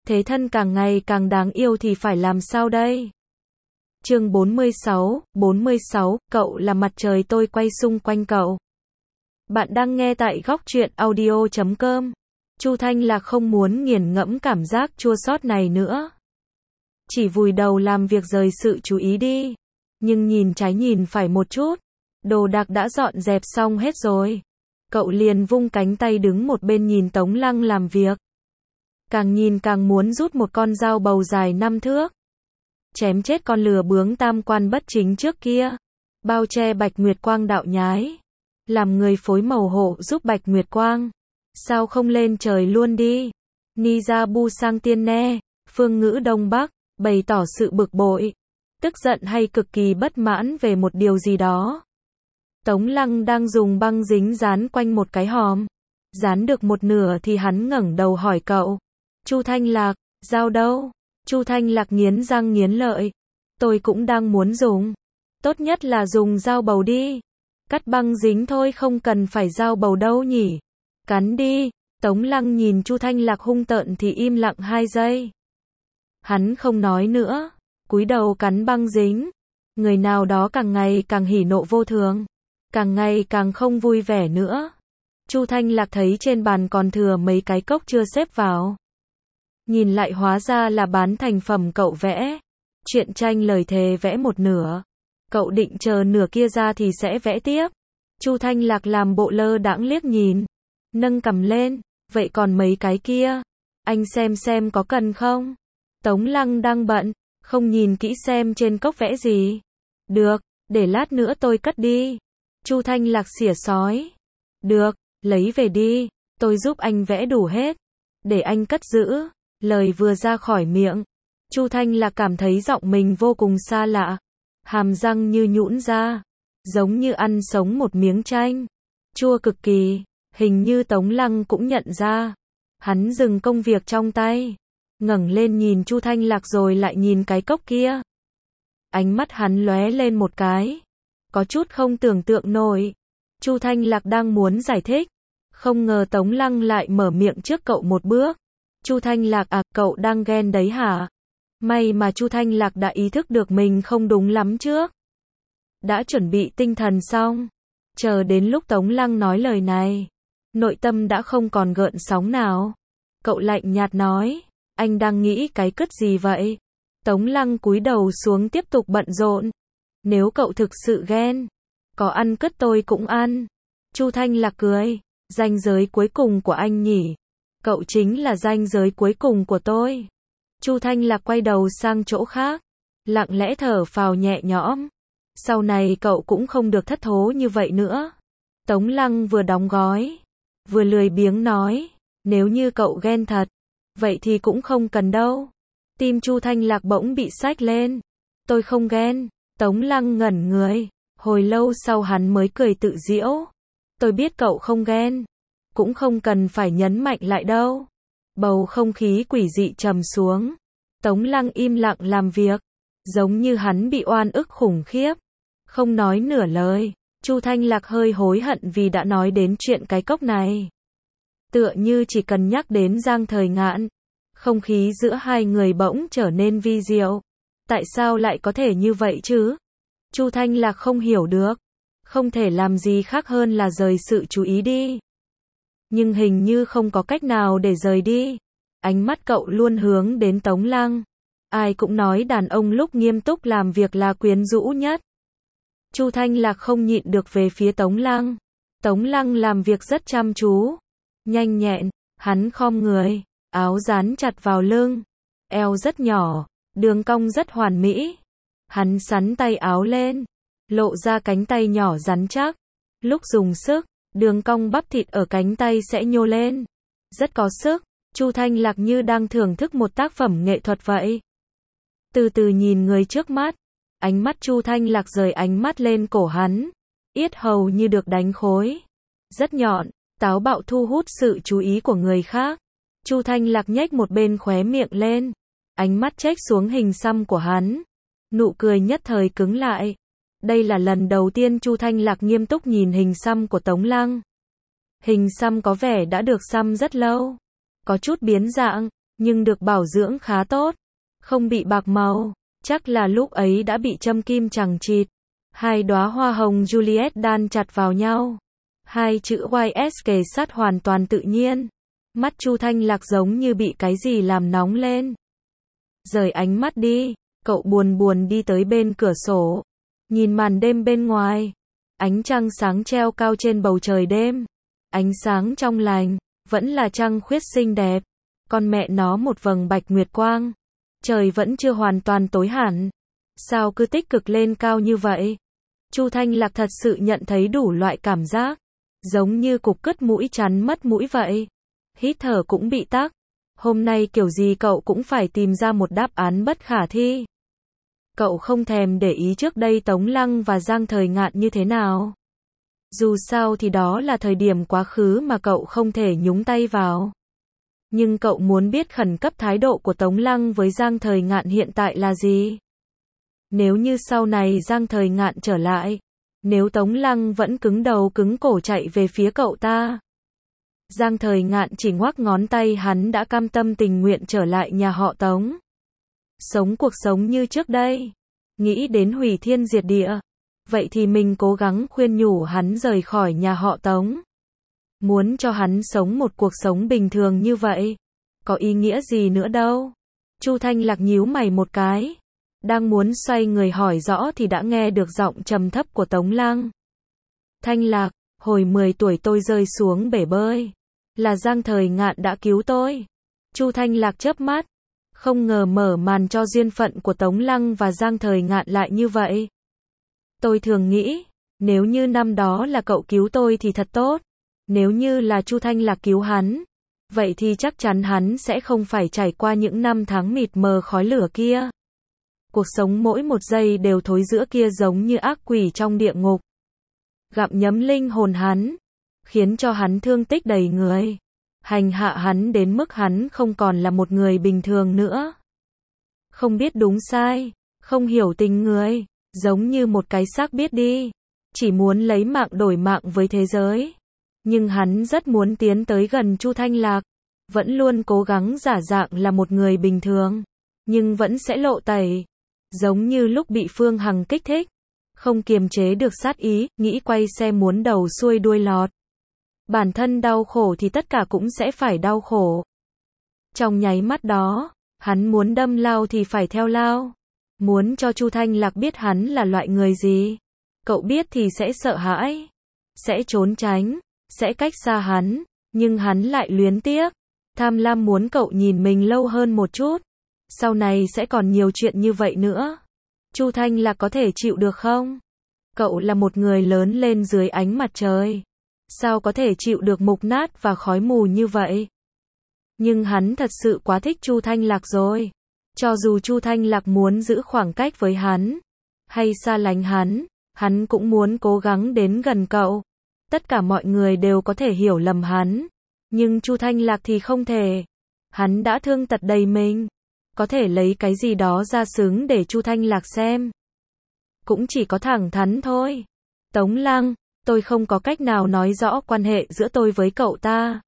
thế thân càng ngày càng đáng yêu thì phải làm sao đây? Chương 46, cậu là mặt trời tôi quay xung quanh cậu. Bạn đang nghe tại góc truyện audio.com. Chu Thanh Lạc không muốn nghiền ngẫm cảm giác chua xót này nữa. Chỉ vùi đầu làm việc rời sự chú ý đi. Nhưng nhìn trái nhìn phải một chút. Đồ đạc đã dọn dẹp xong hết rồi. Cậu liền vung cánh tay đứng một bên nhìn Tống Lăng làm việc. Càng nhìn càng muốn rút một con dao bầu dài 5 thước. Chém chết con lừa bướng tam quan bất chính trước kia. Bao che Bạch Nguyệt Quang đạo nhái. Làm người phối màu hộ giúp Bạch Nguyệt Quang. Sao không lên trời luôn đi? Ni ra bu sang tiên ne. Phương ngữ Đông Bắc, bày tỏ sự bực bội. Tức giận hay cực kỳ bất mãn về một điều gì đó. Tống Lăng đang dùng băng dính dán quanh một cái hòm. Dán được một nửa thì hắn ngẩng đầu hỏi cậu. Chu Thanh Lạc, dao đâu? Chu Thanh Lạc nghiến răng nghiến lợi. Tôi cũng đang muốn dùng. Tốt nhất là dùng dao bầu đi. Cắt băng dính thôi không cần phải dao bầu đâu nhỉ. Cắn đi. Tống Lăng nhìn Chu Thanh Lạc hung tợn thì im lặng 2 giây. Hắn không nói nữa. Cúi đầu cắn băng dính. Người nào đó càng ngày càng hỉ nộ vô thường. Càng ngày càng không vui vẻ nữa. Chu Thanh Lạc thấy trên bàn còn thừa mấy cái cốc chưa xếp vào. Nhìn lại hóa ra là bán thành phẩm cậu vẽ. Truyện tranh lời thề vẽ một nửa. Cậu định chờ nửa kia ra thì sẽ vẽ tiếp. Chu Thanh Lạc làm bộ lơ đãng liếc nhìn. Nâng cằm lên. Vậy còn mấy cái kia? Anh xem có cần không? Tống Lăng đang bận. Không nhìn kỹ xem trên cốc vẽ gì. Được, để lát nữa tôi cất đi. Chu Thanh Lạc xỉa xói. Được, lấy về đi. Tôi giúp anh vẽ đủ hết. Để anh cất giữ. Lời vừa ra khỏi miệng. Chu Thanh Lạc cảm thấy giọng mình vô cùng xa lạ. Hàm răng như nhũn ra. Giống như ăn sống một miếng chanh. Chua cực kỳ. Hình như Tống Lăng cũng nhận ra. Hắn dừng công việc trong tay. Ngẩng lên nhìn Chu Thanh Lạc rồi lại nhìn cái cốc kia. Ánh mắt hắn lóe lên một cái. Có chút không tưởng tượng nổi. Chu Thanh Lạc đang muốn giải thích. Không ngờ Tống Lăng lại mở miệng trước cậu một bước. Chu Thanh Lạc à, cậu đang ghen đấy hả? May mà Chu Thanh Lạc đã ý thức được mình không đúng lắm trước. Đã chuẩn bị tinh thần xong. Chờ đến lúc Tống Lăng nói lời này. Nội tâm đã không còn gợn sóng nào. Cậu lạnh nhạt nói. Anh đang nghĩ cái cứt gì vậy? Tống Lăng cúi đầu xuống tiếp tục bận rộn. Nếu cậu thực sự ghen. Có ăn cứt tôi cũng ăn. Chu Thanh Lạc cười. Ranh giới cuối cùng của anh nhỉ? Cậu chính là ranh giới cuối cùng của tôi. Chu Thanh Lạc quay đầu sang chỗ khác. Lặng lẽ thở phào nhẹ nhõm. Sau này cậu cũng không được thất thố như vậy nữa. Tống Lăng vừa đóng gói. Vừa lười biếng nói. Nếu như cậu ghen thật. Vậy thì cũng không cần đâu. Tim Chu Thanh Lạc bỗng bị xách lên. Tôi không ghen. Tống Lăng ngẩn người. Hồi lâu sau hắn mới cười tự giễu. Tôi biết cậu không ghen. Cũng không cần phải nhấn mạnh lại đâu. Bầu không khí quỷ dị trầm xuống. Tống Lăng im lặng làm việc. Giống như hắn bị oan ức khủng khiếp. Không nói nửa lời. Chu Thanh Lạc hơi hối hận vì đã nói đến chuyện cái cốc này. Tựa như chỉ cần nhắc đến Giang Thời Ngạn. Không khí giữa hai người bỗng trở nên vi diệu. Tại sao lại có thể như vậy chứ? Chu Thanh Lạc không hiểu được. Không thể làm gì khác hơn là rời sự chú ý đi. Nhưng hình như không có cách nào để rời đi. Ánh mắt cậu luôn hướng đến Tống Lăng. Ai cũng nói đàn ông lúc nghiêm túc làm việc là quyến rũ nhất. Chu Thanh Lạc không nhịn được về phía Tống Lăng. Tống Lăng làm việc rất chăm chú. Nhanh nhẹn, hắn khom người. Áo dán chặt vào lưng. Eo rất nhỏ. Đường cong rất hoàn mỹ. Hắn xắn tay áo lên. Lộ ra cánh tay nhỏ rắn chắc. Lúc dùng sức, đường cong bắp thịt ở cánh tay sẽ nhô lên. Rất có sức. Chu Thanh Lạc như đang thưởng thức một tác phẩm nghệ thuật vậy. Từ từ nhìn người trước mắt. Ánh mắt Chu Thanh Lạc rời ánh mắt lên cổ hắn. Yết hầu như được đánh khối. Rất nhọn, táo bạo thu hút sự chú ý của người khác. Chu Thanh Lạc nhếch một bên khóe miệng lên. Ánh mắt chếch xuống hình xăm của hắn. Nụ cười nhất thời cứng lại. Đây là lần đầu tiên Chu Thanh Lạc nghiêm túc nhìn hình xăm của Tống Lăng. Hình xăm có vẻ đã được xăm rất lâu. Có chút biến dạng, nhưng được bảo dưỡng khá tốt, không bị bạc màu, chắc là lúc ấy đã bị châm kim chằng chịt. Hai đóa hoa hồng Juliet đan chặt vào nhau, hai chữ YS kề sát hoàn toàn tự nhiên. Mắt Chu Thanh Lạc giống như bị cái gì làm nóng lên. Rời ánh mắt đi, cậu buồn buồn đi tới bên cửa sổ, nhìn màn đêm bên ngoài, ánh trăng sáng treo cao trên bầu trời đêm, ánh sáng trong lành, vẫn là trăng khuyết xinh đẹp, con mẹ nó một vầng bạch nguyệt quang, trời vẫn chưa hoàn toàn tối hẳn, sao cứ tích cực lên cao như vậy? Chu Thanh Lạc thật sự nhận thấy đủ loại cảm giác, giống như cục cứt mũi chắn mất mũi vậy, hít thở cũng bị tắc, hôm nay kiểu gì cậu cũng phải tìm ra một đáp án bất khả thi. Cậu không thèm để ý trước đây Tống Lăng và Giang Thời Ngạn như thế nào. Dù sao thì đó là thời điểm quá khứ mà cậu không thể nhúng tay vào. Nhưng cậu muốn biết khẩn cấp thái độ của Tống Lăng với Giang Thời Ngạn hiện tại là gì. Nếu như sau này Giang Thời Ngạn trở lại, nếu Tống Lăng vẫn cứng đầu cứng cổ chạy về phía cậu ta. Giang Thời Ngạn chỉ ngoắc ngón tay, hắn đã cam tâm tình nguyện trở lại nhà họ Tống. Sống cuộc sống như trước đây, nghĩ đến hủy thiên diệt địa. Vậy thì mình cố gắng khuyên nhủ hắn rời khỏi nhà họ Tống. Muốn cho hắn sống một cuộc sống bình thường như vậy, có ý nghĩa gì nữa đâu. Chu Thanh Lạc nhíu mày một cái, đang muốn xoay người hỏi rõ thì đã nghe được giọng trầm thấp của Tống Lăng. Thanh Lạc, hồi 10 tuổi tôi rơi xuống bể bơi, là Giang Thời Ngạn đã cứu tôi. Chu Thanh Lạc chớp mắt, không ngờ mở màn cho duyên phận của Tống Lăng và Giang Thời Ngạn lại như vậy. Tôi thường nghĩ, nếu như năm đó là cậu cứu tôi thì thật tốt. Nếu như là Chu Thanh Lạc cứu hắn, vậy thì chắc chắn hắn sẽ không phải trải qua những năm tháng mịt mờ khói lửa kia. Cuộc sống mỗi một giây đều thối rữa kia giống như ác quỷ trong địa ngục. Gặm nhấm linh hồn hắn, khiến cho hắn thương tích đầy người. Hành hạ hắn đến mức hắn không còn là một người bình thường nữa. Không biết đúng sai, không hiểu tình người, giống như một cái xác biết đi. Chỉ muốn lấy mạng đổi mạng với thế giới. Nhưng hắn rất muốn tiến tới gần Chu Thanh Lạc, vẫn luôn cố gắng giả dạng là một người bình thường, nhưng vẫn sẽ lộ tẩy. Giống như lúc bị Phương Hằng kích thích, không kiềm chế được sát ý, nghĩ quay xe muốn đầu xuôi đuôi lọt. Bản thân đau khổ thì tất cả cũng sẽ phải đau khổ. Trong nháy mắt đó, hắn muốn đâm lao thì phải theo lao. Muốn cho Chu Thanh Lạc biết hắn là loại người gì. Cậu biết thì sẽ sợ hãi, sẽ trốn tránh, sẽ cách xa hắn, nhưng hắn lại luyến tiếc, tham lam muốn cậu nhìn mình lâu hơn một chút. Sau này sẽ còn nhiều chuyện như vậy nữa. Chu Thanh Lạc có thể chịu được không? Cậu là một người lớn lên dưới ánh mặt trời, sao có thể chịu được mục nát và khói mù như vậy? Nhưng hắn thật sự quá thích Chu Thanh Lạc rồi. Cho dù Chu Thanh Lạc muốn giữ khoảng cách với hắn, hay xa lánh hắn cũng muốn cố gắng đến gần cậu. Tất cả mọi người đều có thể hiểu lầm hắn, nhưng Chu Thanh Lạc thì không thể. Hắn đã thương tật đầy mình, có thể lấy cái gì đó ra xứng để Chu Thanh Lạc xem. Cũng chỉ có thẳng thắn thôi. Tống Lăng, tôi không có cách nào nói rõ quan hệ giữa tôi với cậu ta.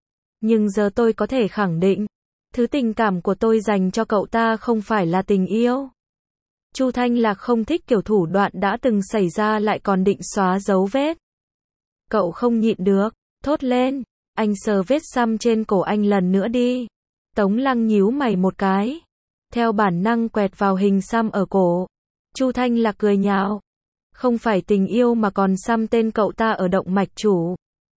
Nhưng giờ tôi có thể khẳng định, thứ tình cảm của tôi dành cho cậu ta không phải là tình yêu. Chu Thanh Lạc không thích kiểu thủ đoạn đã từng xảy ra lại còn định xóa dấu vết. Cậu không nhịn được, thốt lên, anh sờ vết xăm trên cổ anh lần nữa đi. Tống Lăng nhíu mày một cái, theo bản năng quẹt vào hình xăm ở cổ. Chu Thanh Lạc cười nhạo, không phải tình yêu mà còn xăm tên cậu ta ở động mạch chủ.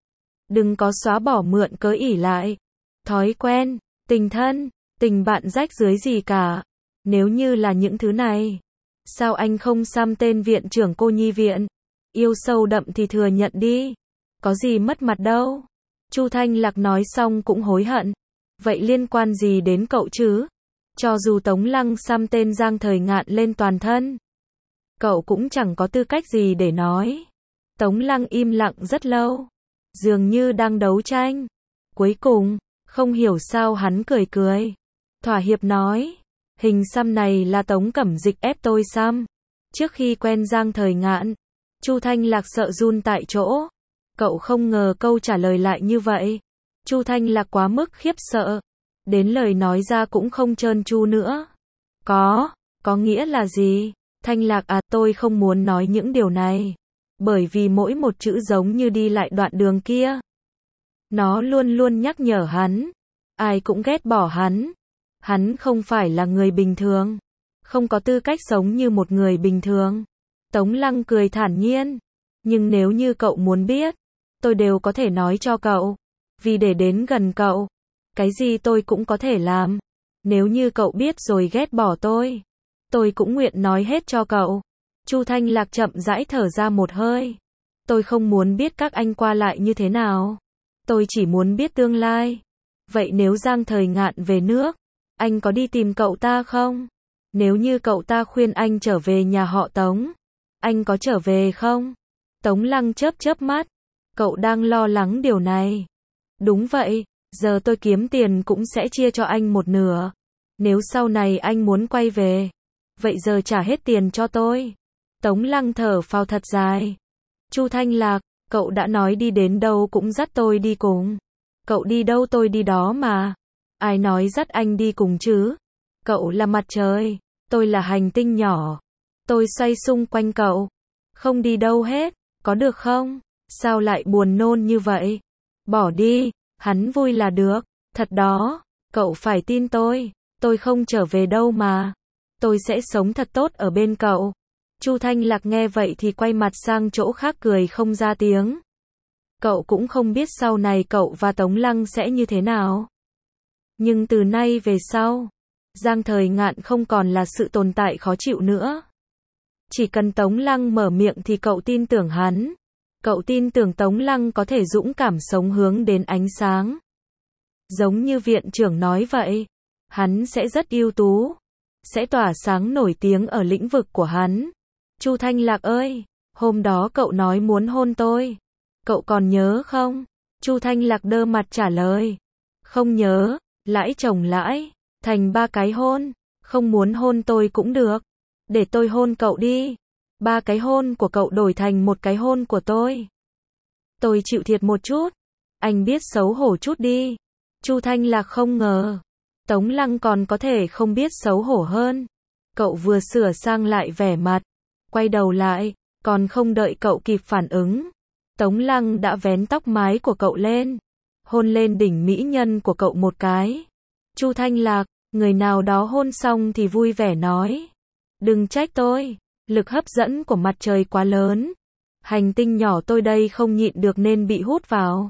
Đừng có xóa bỏ mượn cớ ỷ lại. Thói quen, tình thân, tình bạn rách rưới gì cả. Nếu như là những thứ này, sao anh không xăm tên viện trưởng cô nhi viện? Yêu sâu đậm thì thừa nhận đi, có gì mất mặt đâu. Chu Thanh Lạc nói xong cũng hối hận. Vậy liên quan gì đến cậu chứ? Cho dù Tống Lăng xăm tên Giang Thời Ngạn lên toàn thân, cậu cũng chẳng có tư cách gì để nói. Tống Lăng im lặng rất lâu, dường như đang đấu tranh. Cuối cùng, không hiểu sao hắn cười cười, thỏa hiệp nói, hình xăm này là Tống Cẩm Dịch ép tôi xăm. Trước khi quen Giang Thời Ngạn, Chu Thanh Lạc sợ run tại chỗ. Cậu không ngờ câu trả lời lại như vậy. Chu Thanh Lạc quá mức khiếp sợ. Đến lời nói ra cũng không trơn tru nữa. Có nghĩa là gì? Thanh Lạc à, tôi không muốn nói những điều này. Bởi vì mỗi một chữ giống như đi lại đoạn đường kia. Nó luôn luôn nhắc nhở hắn. Ai cũng ghét bỏ hắn. Hắn không phải là người bình thường. Không có tư cách sống như một người bình thường. Tống Lăng cười thản nhiên. Nhưng nếu như cậu muốn biết, tôi đều có thể nói cho cậu. Vì để đến gần cậu, cái gì tôi cũng có thể làm. Nếu như cậu biết rồi ghét bỏ tôi cũng nguyện nói hết cho cậu. Chu Thanh Lạc chậm rãi thở ra một hơi. Tôi không muốn biết các anh qua lại như thế nào. Tôi chỉ muốn biết tương lai. Vậy nếu Giang Thời Ngạn về nước, anh có đi tìm cậu ta không? Nếu như cậu ta khuyên anh trở về nhà họ Tống, anh có trở về không? Tống Lăng chớp chớp mắt. Cậu đang lo lắng điều này. Đúng vậy, giờ tôi kiếm tiền cũng sẽ chia cho anh một nửa. Nếu sau này anh muốn quay về, vậy giờ trả hết tiền cho tôi. Tống Lăng thở phào thật dài. Chu Thanh Lạc, cậu đã nói đi đến đâu cũng dắt tôi đi cùng. Cậu đi đâu tôi đi đó mà. Ai nói dắt anh đi cùng chứ? Cậu là mặt trời, tôi là hành tinh nhỏ. Tôi xoay xung quanh cậu. Không đi đâu hết, có được không? Sao lại buồn nôn như vậy? Bỏ đi, hắn vui là được. Thật đó, cậu phải tin tôi không trở về đâu mà. Tôi sẽ sống thật tốt ở bên cậu. Chu Thanh Lạc nghe vậy thì quay mặt sang chỗ khác cười không ra tiếng. Cậu cũng không biết sau này cậu và Tống Lăng sẽ như thế nào. Nhưng từ nay về sau, Giang Thời Ngạn không còn là sự tồn tại khó chịu nữa. Chỉ cần Tống Lăng mở miệng thì cậu tin tưởng hắn. Cậu tin tưởng Tống Lăng có thể dũng cảm sống hướng đến ánh sáng. Giống như viện trưởng nói vậy, hắn sẽ rất ưu tú, sẽ tỏa sáng nổi tiếng ở lĩnh vực của hắn. Chu Thanh Lạc ơi, hôm đó cậu nói muốn hôn tôi. Cậu còn nhớ không? Chu Thanh Lạc đơ mặt trả lời. Không nhớ, lãi chồng lãi, thành 3 cái hôn. Không muốn hôn tôi cũng được. Để tôi hôn cậu đi. 3 cái hôn của cậu đổi thành 1 cái hôn của tôi. Tôi chịu thiệt một chút. Anh biết xấu hổ chút đi. Chu Thanh Lạc không ngờ Tống Lăng còn có thể không biết xấu hổ hơn. Cậu vừa sửa sang lại vẻ mặt, quay đầu lại, còn không đợi cậu kịp phản ứng. Tống Lăng đã vén tóc mái của cậu lên, hôn lên đỉnh mỹ nhân của cậu một cái. Chu Thanh Lạc, người nào đó hôn xong thì vui vẻ nói. Đừng trách tôi, lực hấp dẫn của mặt trời quá lớn. Hành tinh nhỏ tôi đây không nhịn được nên bị hút vào.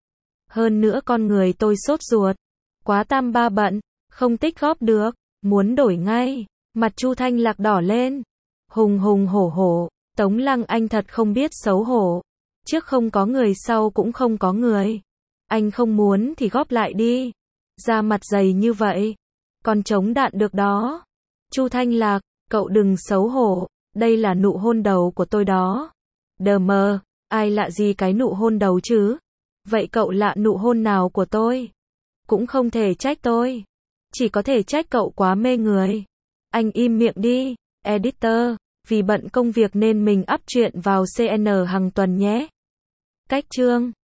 Hơn nữa con người tôi sốt ruột. Quá tam ba bận, không tích góp được, muốn đổi ngay. Mặt Chu Thanh Lạc đỏ lên. Hùng hùng hổ hổ, Tống Lăng anh thật không biết xấu hổ. Trước không có người sau cũng không có người. Anh không muốn thì góp lại đi. Da mặt dày như vậy, còn chống đạn được đó. Chu Thanh Lạc, cậu đừng xấu hổ, đây là nụ hôn đầu của tôi đó. Đờ mờ, ai lạ gì cái nụ hôn đầu chứ? Vậy cậu lạ nụ hôn nào của tôi? Cũng không thể trách tôi. Chỉ có thể trách cậu quá mê người. Anh im miệng đi, editor, vì bận công việc nên mình up truyện vào CN hàng tuần nhé. Cách chương